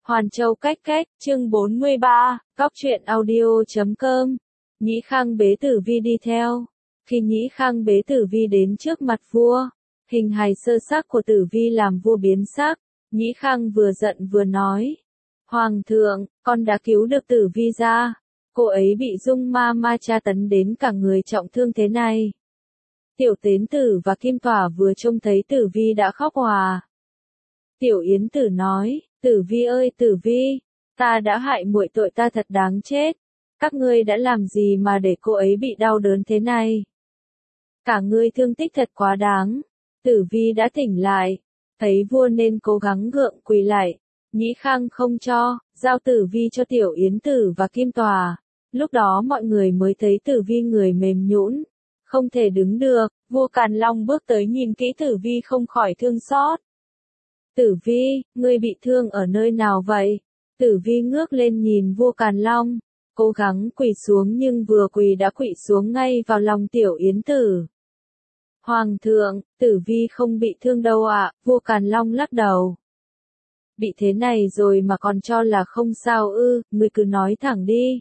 Hoàn Châu cách cách, chương 43, Cóc truyện audio.com. Nhĩ Khang bế Tử Vi đi theo. Khi Nhĩ Khang bế Tử Vi đến trước mặt vua, hình hài sơ xác của Tử Vi làm vua biến sắc. Nhĩ Khang vừa giận vừa nói: Hoàng thượng, con đã cứu được Tử Vi ra. Cô ấy bị Dung Ma tra tấn đến cả người trọng thương thế này. Tiểu Tến Tử và Kim Tỏa vừa trông thấy Tử Vi đã khóc òa. Tiểu Yến Tử nói: Tử Vi ơi Tử Vi, ta đã hại muội, tội ta thật đáng chết. Các ngươi đã làm gì mà để cô ấy bị đau đớn thế này? Cả ngươi thương tích thật quá đáng. Tử Vi đã tỉnh lại, thấy vua nên cố gắng gượng quỳ lại. Nhĩ Khang không cho, giao Tử Vi cho Tiểu Yến Tử và Kim Tòa. Lúc đó mọi người mới thấy Tử Vi người mềm nhũn, không thể đứng được. Vua Càn Long bước tới nhìn kỹ Tử Vi không khỏi thương xót. Tử Vi, ngươi bị thương ở nơi nào vậy? Tử Vi ngước lên nhìn vua Càn Long, cố gắng quỳ xuống nhưng vừa quỳ đã quỵ xuống ngay vào lòng Tiểu Yến Tử. Hoàng thượng, Tử Vi không bị thương đâu ạ, vua Càn Long lắc đầu. Bị thế này rồi mà còn cho là không sao ư, ngươi cứ nói thẳng đi.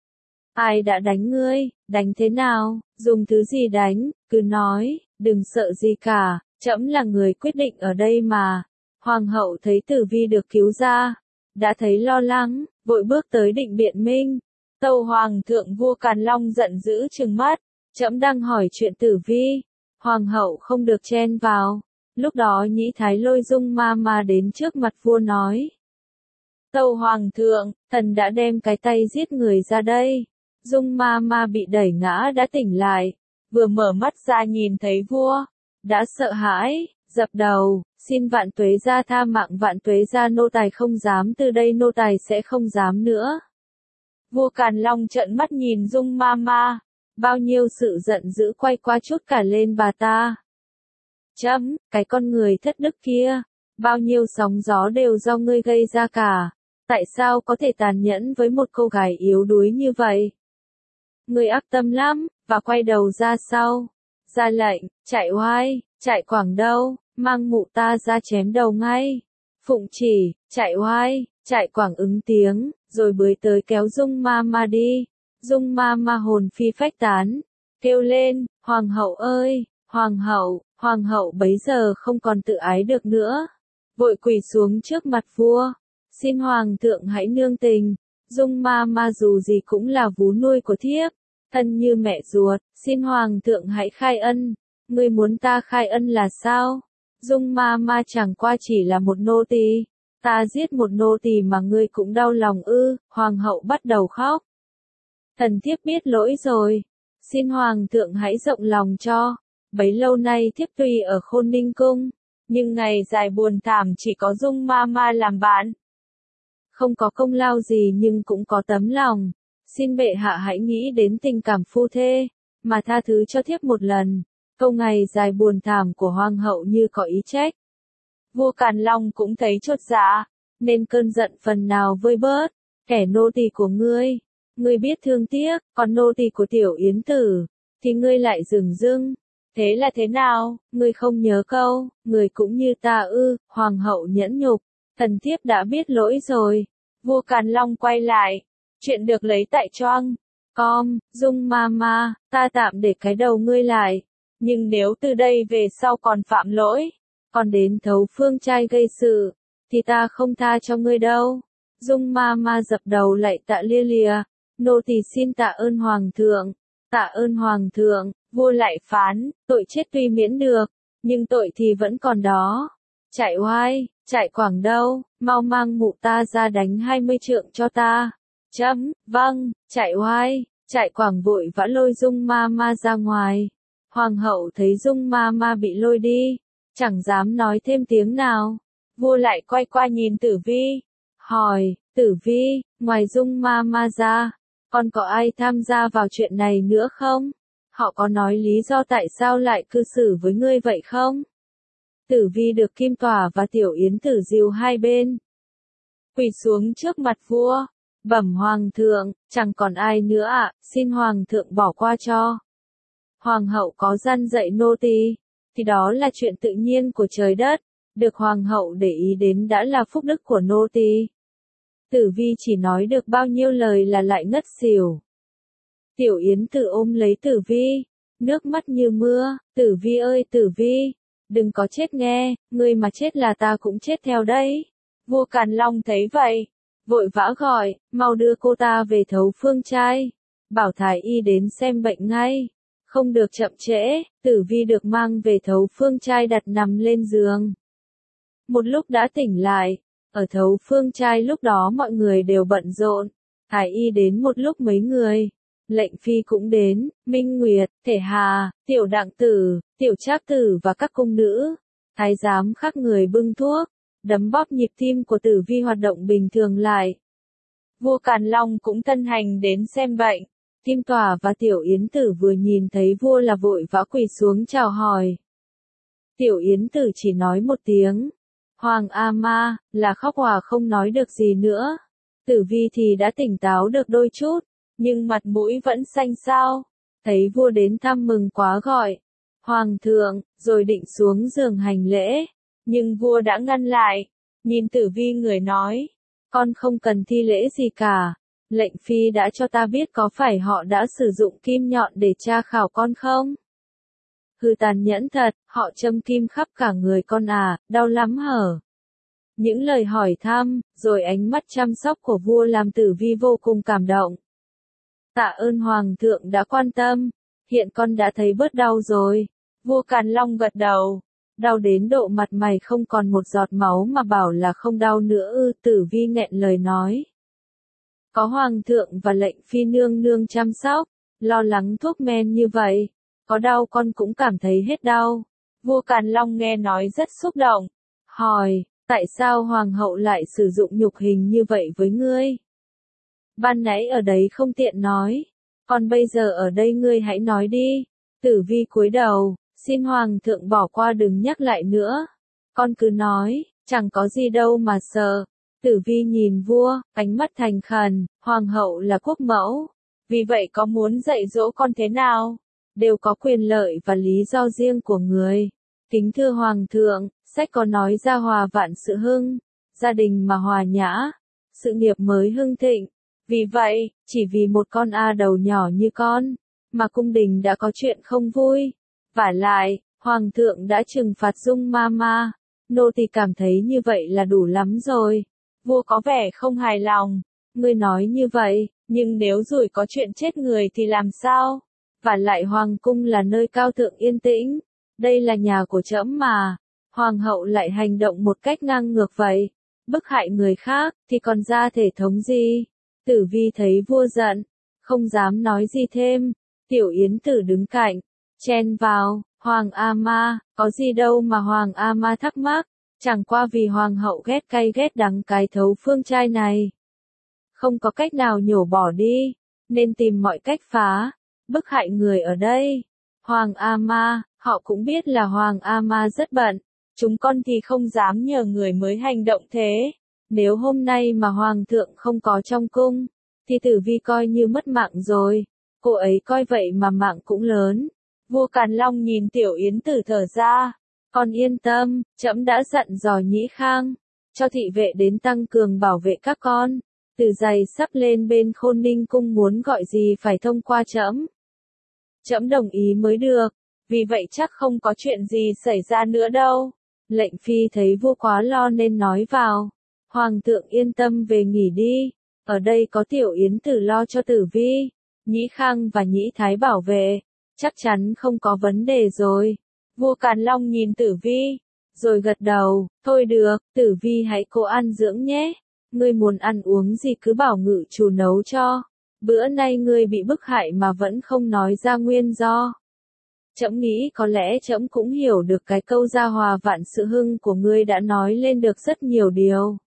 Ai đã đánh ngươi, đánh thế nào, dùng thứ gì đánh, cứ nói, đừng sợ gì cả, trẫm là người quyết định ở đây mà. Hoàng hậu thấy Tử Vi được cứu ra, đã thấy lo lắng, vội bước tới định biện minh. Tâu Hoàng thượng, vua Càn Long giận dữ trừng mắt, trẫm đang hỏi chuyện Tử Vi. Hoàng hậu không được chen vào. Lúc đó Nhĩ Thái lôi Dung Ma đến trước mặt vua nói: Tâu Hoàng thượng, thần đã đem cái tay giết người ra đây. Dung Ma bị đẩy ngã đã tỉnh lại, vừa mở mắt ra nhìn thấy vua, đã sợ hãi, dập đầu, xin vạn tuế gia tha mạng, vạn tuế gia, nô tài không dám, từ đây nô tài sẽ không dám nữa. Vua Càn Long trợn mắt nhìn Dung Ma, bao nhiêu sự giận dữ quay qua chút cả lên bà ta. Chấm, cái con người thất đức kia, bao nhiêu sóng gió đều do ngươi gây ra cả, tại sao có thể tàn nhẫn với một cô gái yếu đuối như vậy? Ngươi ác tâm lắm, và quay đầu ra sau, ra lệnh, chạy oai, chạy quảng đâu, mang mụ ta ra chém đầu ngay. Phụng chỉ, chạy oai, chạy quảng ứng tiếng, rồi bới tới kéo Dung Ma đi. Dung Ma hồn phi phách tán, kêu lên: Hoàng hậu ơi, hoàng hậu bấy giờ không còn tự ái được nữa, vội quỳ xuống trước mặt vua, xin hoàng thượng hãy nương tình. Dung Ma dù gì cũng là vú nuôi của thiếp, thân như mẹ ruột, xin hoàng thượng hãy khai ân. Ngươi muốn ta khai ân là sao? Dung Ma chẳng qua chỉ là một nô tỳ, ta giết một nô tỳ mà ngươi cũng đau lòng ư? Hoàng hậu bắt đầu khóc. Thần thiếp biết lỗi rồi, xin hoàng thượng hãy rộng lòng cho. Bấy lâu nay thiếp tuy ở Khôn Ninh cung, nhưng ngày dài buồn thảm chỉ có Dung Ma làm bạn. Không có công lao gì nhưng cũng có tấm lòng, xin bệ hạ hãy nghĩ đến tình cảm phu thê, mà tha thứ cho thiếp một lần. Câu ngày dài buồn thảm của hoàng hậu như có ý trách. Vua Càn Long cũng thấy chột dạ, nên cơn giận phần nào vơi bớt. Kẻ nô tỳ của ngươi biết thương tiếc, còn nô tỳ của Tiểu Yến Tử, thì ngươi lại dửng dưng. Thế là thế nào, ngươi không nhớ câu, người cũng như ta ư? Hoàng hậu nhẫn nhục, thần thiếp đã biết lỗi rồi. Vua Càn Long quay lại, chuyện được lấy tại choang. Dung Ma, ta tạm để cái đầu ngươi lại, nhưng nếu từ đây về sau còn phạm lỗi, còn đến thấu phương trai gây sự, thì ta không tha cho ngươi đâu. Dung Ma dập đầu lạy tạ lia lịa, nô tỳ xin tạ ơn hoàng thượng, tạ ơn hoàng thượng. Vua lại phán, tội chết tuy miễn được, nhưng tội thì vẫn còn đó. Chạy oai, chạy quảng đâu, mau mang mụ ta ra đánh 20 trượng cho ta. Chấm, vâng, chạy oai, chạy quảng vội vã lôi Dung Ma ra ngoài. Hoàng hậu thấy Dung Ma bị lôi đi, chẳng dám nói thêm tiếng nào. Vua lại quay qua nhìn Tử Vi, hỏi: Tử Vi, ngoài Dung Ma ra, còn có ai tham gia vào chuyện này nữa không? Họ có nói lý do tại sao lại cư xử với ngươi vậy không? Tử Vi được Kim Tỏa và Tiểu Yến Tử dìu hai bên, quỳ xuống trước mặt vua, bẩm hoàng thượng, chẳng còn ai nữa ạ, xin hoàng thượng bỏ qua cho. Hoàng hậu có răn dạy nô tỳ, thì đó là chuyện tự nhiên của trời đất, được hoàng hậu để ý đến đã là phúc đức của nô tỳ. Tử Vi chỉ nói được bao nhiêu lời là lại ngất xỉu. Tiểu Yến Tử ôm lấy Tử Vi, nước mắt như mưa, Tử Vi ơi Tử Vi, đừng có chết nghe, ngươi mà chết là ta cũng chết theo đấy. Vua Càn Long thấy vậy, vội vã gọi, mau đưa cô ta về Thấu Phương trai, bảo thái y đến xem bệnh ngay, không được chậm trễ. Tử Vi được mang về Thấu Phương trai đặt nằm lên giường. Một lúc đã tỉnh lại, ở Thấu Phương trai lúc đó mọi người đều bận rộn, thái y đến một lúc mấy người. Lệnh phi cũng đến, Minh Nguyệt, Thể Hà, Tiểu Đặng Tử, Tiểu Trác Tử và các cung nữ. Thái giám khác người bưng thuốc, đấm bóp nhịp tim của Tử Vi hoạt động bình thường lại. Vua Càn Long cũng thân hành đến xem bệnh. Kim Tỏa và Tiểu Yến Tử vừa nhìn thấy vua là vội vã quỳ xuống chào hỏi. Tiểu Yến Tử chỉ nói một tiếng, Hoàng A Ma, là khóc hòa không nói được gì nữa. Tử Vi thì đã tỉnh táo được đôi chút, nhưng mặt mũi vẫn xanh xao. Thấy vua đến thăm mừng quá gọi, Hoàng thượng, rồi định xuống giường hành lễ. Nhưng vua đã ngăn lại, nhìn Tử Vi người nói, con không cần thi lễ gì cả. Lệnh phi đã cho ta biết có phải họ đã sử dụng kim nhọn để tra khảo con không? Hừ tàn nhẫn thật, họ châm kim khắp cả người con à, đau lắm hở. Những lời hỏi thăm, rồi ánh mắt chăm sóc của vua làm Tử Vi vô cùng cảm động. Tạ ơn Hoàng thượng đã quan tâm, hiện con đã thấy bớt đau rồi. Vua Càn Long gật đầu, đau đến độ mặt mày không còn một giọt máu mà bảo là không đau nữa ư. Tử Vi nghẹn lời nói. Có Hoàng thượng và lệnh phi nương nương chăm sóc, lo lắng thuốc men như vậy, có đau con cũng cảm thấy hết đau. Vua Càn Long nghe nói rất xúc động, hỏi, tại sao Hoàng hậu lại sử dụng nhục hình như vậy với ngươi? Ban nãy ở đấy không tiện nói, còn bây giờ ở đây ngươi hãy nói đi. Tử Vi cúi đầu, xin Hoàng thượng bỏ qua đừng nhắc lại nữa. Con cứ nói, chẳng có gì đâu mà sợ. Tử Vi nhìn vua, ánh mắt thành khẩn, Hoàng hậu là quốc mẫu. Vì vậy có muốn dạy dỗ con thế nào, đều có quyền lợi và lý do riêng của người. Kính thưa Hoàng thượng, sách có nói gia hòa vạn sự hưng, gia đình mà hòa nhã, sự nghiệp mới hưng thịnh. Vì vậy, chỉ vì một con đầu nhỏ như con, mà cung đình đã có chuyện không vui. Vả lại, Hoàng thượng đã trừng phạt Dung Mama, nô tỳ cảm thấy như vậy là đủ lắm rồi. Vua có vẻ không hài lòng, ngươi nói như vậy, nhưng nếu rồi có chuyện chết người thì làm sao? Vả lại Hoàng cung là nơi cao thượng yên tĩnh, đây là nhà của trẫm mà. Hoàng hậu lại hành động một cách ngang ngược vậy, bức hại người khác, thì còn ra thể thống gì? Tử Vi thấy vua giận, không dám nói gì thêm. Tiểu Yến Tử đứng cạnh, chen vào, Hoàng A Ma, có gì đâu mà Hoàng A Ma thắc mắc, chẳng qua vì Hoàng hậu ghét cay ghét đắng cái Thấu Phương trai này. Không có cách nào nhổ bỏ đi, nên tìm mọi cách phá, bức hại người ở đây. Hoàng A Ma, họ cũng biết là Hoàng A Ma rất bận, chúng con thì không dám nhờ người mới hành động thế. Nếu hôm nay mà Hoàng thượng không có trong cung, thì Tử Vi coi như mất mạng rồi. Cô ấy coi vậy mà mạng cũng lớn. Vua Càn Long nhìn Tiểu Yến Tử thở ra. Con yên tâm, trẫm đã dặn dò Nhĩ Khang, cho thị vệ đến tăng cường bảo vệ các con. Từ giày sắp lên bên Khôn Ninh cung muốn gọi gì phải thông qua trẫm. Trẫm đồng ý mới được, vì vậy chắc không có chuyện gì xảy ra nữa đâu. Lệnh phi thấy vua quá lo nên nói vào. Hoàng thượng yên tâm về nghỉ đi, ở đây có Tiểu Yến Tử lo cho Tử Vi, Nhĩ Khang và Nhĩ Thái bảo vệ, chắc chắn không có vấn đề rồi. Vua Càn Long nhìn Tử Vi, rồi gật đầu, thôi được, Tử Vi hãy cố ăn dưỡng nhé, ngươi muốn ăn uống gì cứ bảo ngự chủ nấu cho, bữa nay ngươi bị bức hại mà vẫn không nói ra nguyên do. Trẫm nghĩ có lẽ trẫm cũng hiểu được cái câu gia hòa vạn sự hưng của ngươi đã nói lên được rất nhiều điều.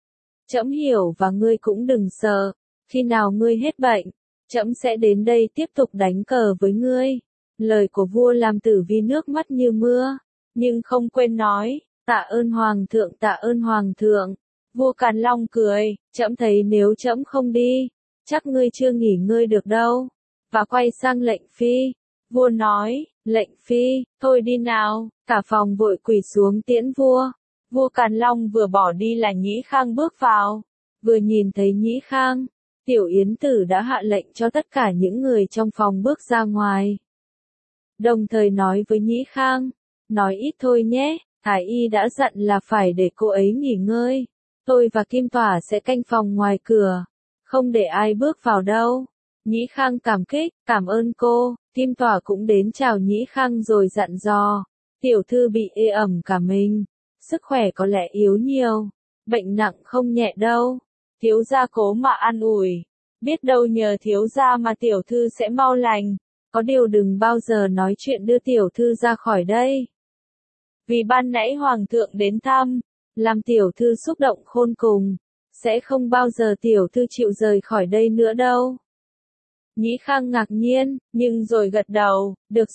Trẫm hiểu và ngươi cũng đừng sợ, khi nào ngươi hết bệnh, trẫm sẽ đến đây tiếp tục đánh cờ với ngươi. Lời của vua làm Tử Vi nước mắt như mưa, nhưng không quên nói, tạ ơn Hoàng thượng tạ ơn Hoàng thượng. Vua Càn Long cười, trẫm thấy nếu trẫm không đi, chắc ngươi chưa nghỉ ngơi được đâu. Và quay sang lệnh phi, vua nói, lệnh phi, thôi đi nào, cả phòng vội quỳ xuống tiễn vua. Vua Càn Long vừa bỏ đi là Nhĩ Khang bước vào. Vừa nhìn thấy Nhĩ Khang, Tiểu Yến Tử đã hạ lệnh cho tất cả những người trong phòng bước ra ngoài. Đồng thời nói với Nhĩ Khang, nói ít thôi nhé, Thái y đã dặn là phải để cô ấy nghỉ ngơi. Tôi và Kim Tỏa sẽ canh phòng ngoài cửa, không để ai bước vào đâu. Nhĩ Khang cảm kích, cảm ơn cô. Kim Tỏa cũng đến chào Nhĩ Khang rồi dặn dò. Tiểu thư bị ê ẩm cả mình, sức khỏe có lẽ yếu nhiều, bệnh nặng không nhẹ đâu. Thiếu gia cố mà an ủi, biết đâu nhờ thiếu gia mà tiểu thư sẽ mau lành. Có điều đừng bao giờ nói chuyện đưa tiểu thư ra khỏi đây. Vì ban nãy hoàng thượng đến thăm, làm tiểu thư xúc động khôn cùng, sẽ không bao giờ tiểu thư chịu rời khỏi đây nữa đâu. Nhĩ Khang ngạc nhiên, nhưng rồi gật đầu, được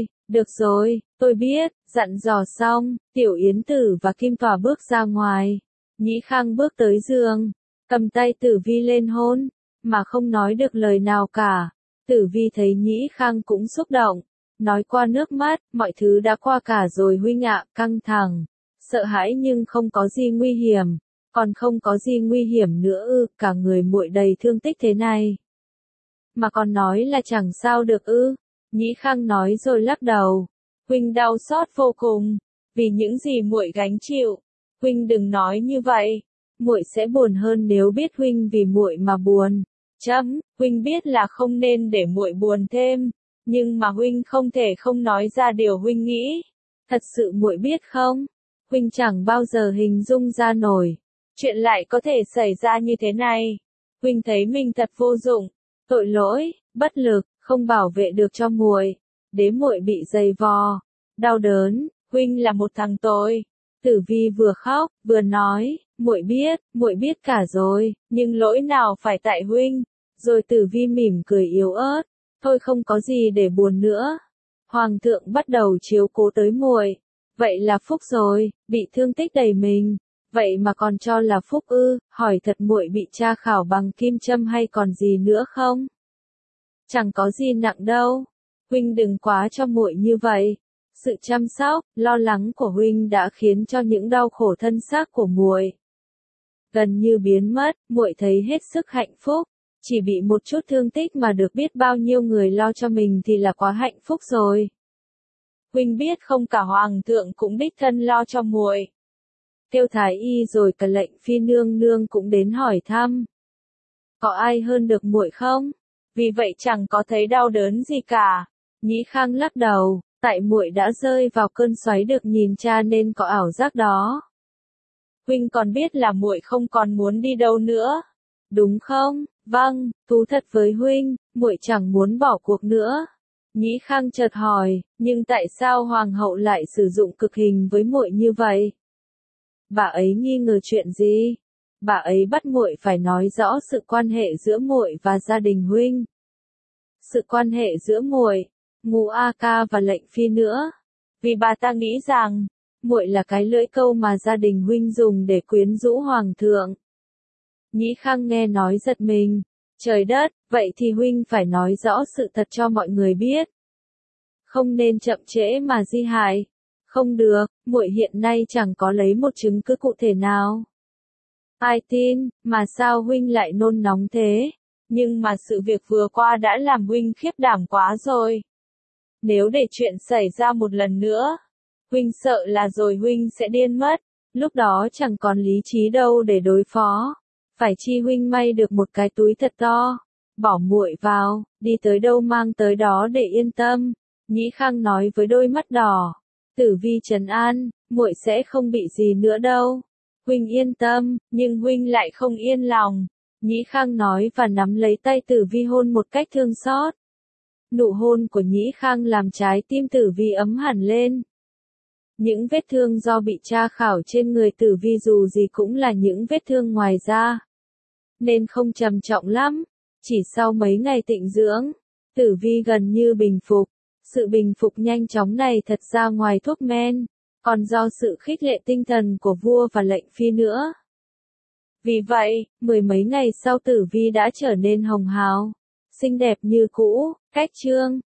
rồi, tôi biết. Dặn dò xong, Tiểu Yến Tử và Kim Tỏa bước ra ngoài. Nhĩ Khang bước tới giường, cầm tay Tử Vi lên hôn, mà không nói được lời nào cả. Tử Vi thấy Nhĩ Khang cũng xúc động, nói qua nước mắt, mọi thứ đã qua cả rồi huynh ạ, căng thẳng, sợ hãi nhưng không có gì nguy hiểm, còn không có gì nguy hiểm nữa ư, cả người muội đầy thương tích thế này. Mà còn nói là chẳng sao được ư, Nhĩ Khang nói rồi lắc đầu. Huynh đau xót vô cùng, vì những gì muội gánh chịu. Huynh đừng nói như vậy, muội sẽ buồn hơn nếu biết huynh vì muội mà buồn. Huynh biết là không nên để muội buồn thêm, nhưng mà huynh không thể không nói ra điều huynh nghĩ. Thật sự muội biết không? Huynh chẳng bao giờ hình dung ra nổi, chuyện lại có thể xảy ra như thế này. Huynh thấy mình thật vô dụng, tội lỗi, bất lực, không bảo vệ được cho muội. Để muội bị dày vò, đau đớn, huynh là một thằng tồi. Tử Vi vừa khóc, vừa nói, muội biết cả rồi, nhưng lỗi nào phải tại huynh. Rồi Tử Vi mỉm cười yếu ớt, thôi không có gì để buồn nữa. Hoàng thượng bắt đầu chiếu cố tới muội, vậy là phúc rồi, bị thương tích đầy mình, vậy mà còn cho là phúc ư? Hỏi thật muội bị tra khảo bằng kim châm hay còn gì nữa không? Chẳng có gì nặng đâu. Huynh đừng quá cho muội như vậy. Sự chăm sóc, lo lắng của huynh đã khiến cho những đau khổ thân xác của muội gần như biến mất. Muội thấy hết sức hạnh phúc. Chỉ bị một chút thương tích mà được biết bao nhiêu người lo cho mình thì là quá hạnh phúc rồi. Huynh biết không, cả hoàng thượng cũng đích thân lo cho muội. Tiêu thái y rồi cả lệnh phi nương nương cũng đến hỏi thăm. Có ai hơn được muội không? Vì vậy chẳng có thấy đau đớn gì cả. Nhĩ Khang lắc đầu, tại muội đã rơi vào cơn xoáy được nhìn cha nên có ảo giác đó. Huynh còn biết là muội không còn muốn đi đâu nữa, đúng không? Vâng, thú thật với huynh, muội chẳng muốn bỏ cuộc nữa. Nhĩ Khang chợt hỏi, nhưng tại sao hoàng hậu lại sử dụng cực hình với muội như vậy? Bà ấy nghi ngờ chuyện gì? Bà ấy bắt muội phải nói rõ sự quan hệ giữa muội và gia đình huynh. Sự quan hệ giữa muội, Ngũ A Ca và lệnh phi nữa. Vì bà ta nghĩ rằng, muội là cái lưỡi câu mà gia đình huynh dùng để quyến rũ hoàng thượng. Nhĩ Khang nghe nói giật mình. Trời đất, vậy thì huynh phải nói rõ sự thật cho mọi người biết. Không nên chậm trễ mà di hại. Không được, muội hiện nay chẳng có lấy một chứng cứ cụ thể nào. Ai tin, mà sao huynh lại nôn nóng thế? Nhưng mà sự việc vừa qua đã làm huynh khiếp đảm quá rồi. Nếu để chuyện xảy ra một lần nữa, huynh sợ là rồi huynh sẽ điên mất. Lúc đó chẳng còn lý trí đâu để đối phó. Phải chi huynh may được một cái túi thật to, bỏ muội vào, đi tới đâu mang tới đó để yên tâm. Nhĩ Khang nói với đôi mắt đỏ. Tử Vi trấn an, muội sẽ không bị gì nữa đâu. Huynh yên tâm, nhưng huynh lại không yên lòng. Nhĩ Khang nói và nắm lấy tay Tử Vi hôn một cách thương xót. Nụ hôn của Nhĩ Khang làm trái tim Tử Vi ấm hẳn lên. Những vết thương do bị tra khảo trên người Tử Vi dù gì cũng là những vết thương ngoài da, nên không trầm trọng lắm. Chỉ sau mấy ngày tịnh dưỡng, Tử Vi gần như bình phục. Sự bình phục nhanh chóng này thật ra ngoài thuốc men, còn do sự khích lệ tinh thần của vua và lệnh phi nữa. Vì vậy, mười mấy ngày sau Tử Vi đã trở nên hồng hào, xinh đẹp như cũ. Cách chương